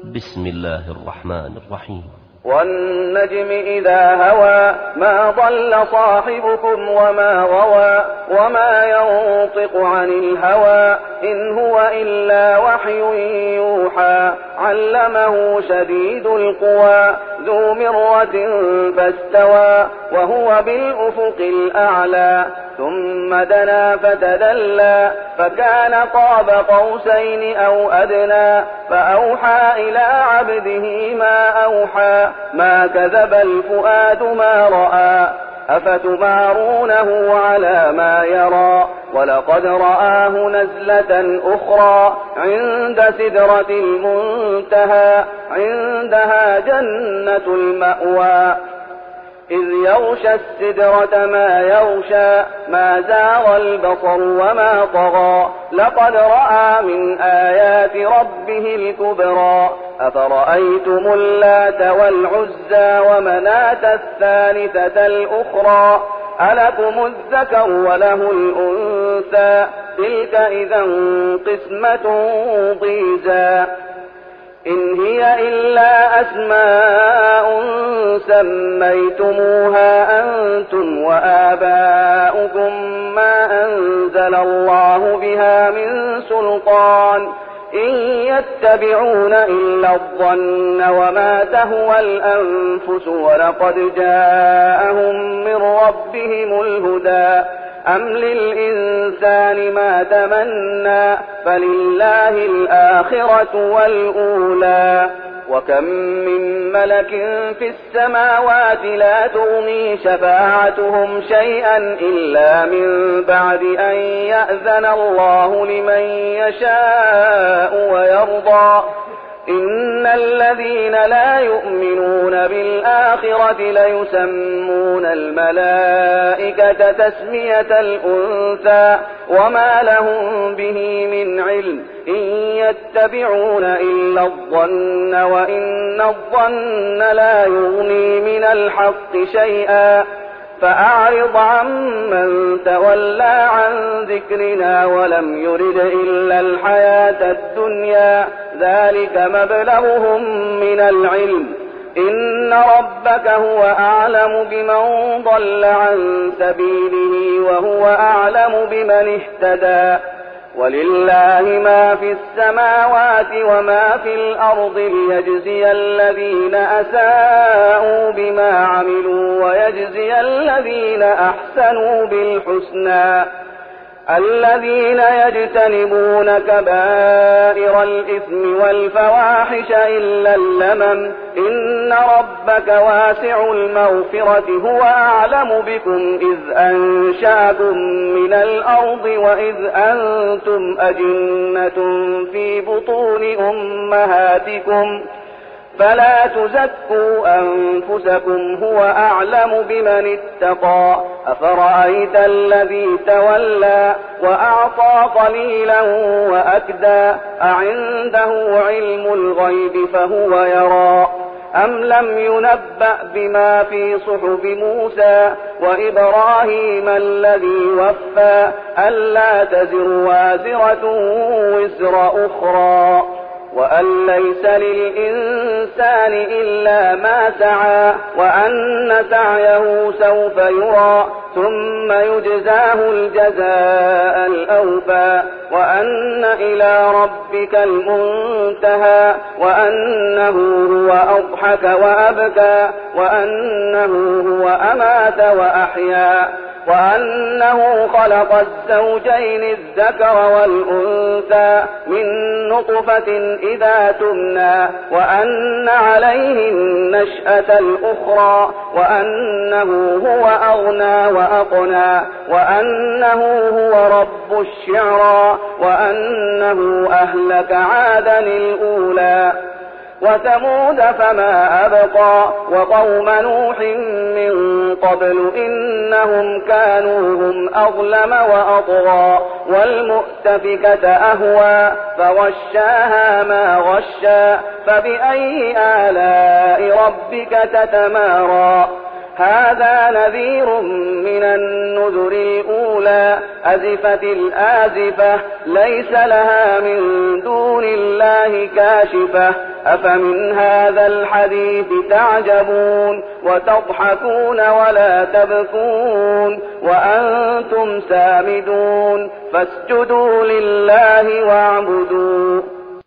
بسم الله الرحمن الرحيم. والنجم إذا هوى ما ضل صاحبكم وما غوى وما ينطق عن الهوى إن هو إلا وحي يوحى علمه شديد القوى ذو مرة فاستوى وهو بالأفق الأعلى ثم دنا فتدلى فكان قاب قوسين أو أدنى فأوحى إلى عبده ما أوحى ما كذب الفؤاد ما رأى أفتمارونه على ما يرى ولقد رآه نزلة أخرى عند سدرة المنتهى عندها جنة المأوى إذ يغشى السدرة ما يغشى ما زاغ البصر وما طغى لقد رأى من آيات ربه الكبرى أفرأيتم اللات والعزى ومناة الثالثة الأخرى ألكم الذكر وله الأنثى تلك إذا قسمة ضيزى إن هي إلا أسماء سميتموها أنتم وآباؤكم ما أنزل الله بها من سلطان إن يتبعون إلا الظن وما تهوى الأنفس ولقد جاءهم من ربهم الهدى أم للإنسان ما تمنى فلله الآخرة والأولى وكم من ملك في السماوات لا تغني شفاعتهم شيئا إلا من بعد أن يأذن الله لمن يشاء ويرضى إن الذين لا يؤمنون بالآخرة ليسمون الملائكة تسمية الأنثى وما لهم به من علم إن يتبعون إلا الظن وإن الظن لا يغني من الحق شيئا فأعرض عمن تولى عن ذكرنا ولم يرد إلا الحياة الدنيا ذلك مبلغهم من العلم إن ربك هو أعلم بمن ضل عن سبيله وهو أعلم بمن اهتدى ولله ما في السماوات وما في الأرض ليجزي الذين أساءوا بما عملوا ويجزي الذين أحسنوا بالحسنى الذين يجتنبون كبائر الإثم والفواحش إلا اللمم إن ربك واسع المغفرة هو أعلم بكم إذ أنشأكم من الأرض وإذ أنتم أجنة في بطون أمهاتكم فلا تزكوا أنفسكم هو أعلم بمن اتقى أفرأيت الذي تولى وأعطى قليلا وأكدى أعنده علم الغيب فهو يرى أم لم ينبأ بما في صحف موسى وإبراهيم الذي وفى ألا تزر وازرة وزر أخرى وأن ليس للإنسان إلا ما سعى وأن سعيه سوف يرى ثم يجزاه الجزاء الأوفى وأن إلى ربك المنتهى وأنه هو أضحك وأبكى وأنه هو أمات وأحيا وأنه خلق الزوجين الذكر والأنثى من نطفة إذا تمنى وأن عليه النشأة الأخرى وأنه هو أغنى وأقنى وأنه هو رب الشعرى وأنه أهلك عادا الأولى وثمود فما أبقى وقوم نوح من قبل إنهم كانوا هم أظلم وأطغى والمؤتفكة أهوى فغشاها ما غشى فبأي آلاء ربك تتمارى هذا نذير من النذر الأولى أزفت الآزفة ليس لها من دون الله كاشفة أفمن هذا الحديث تعجبون وتضحكون ولا تبكون وأنتم سامدون فاسجدوا لله واعبدوا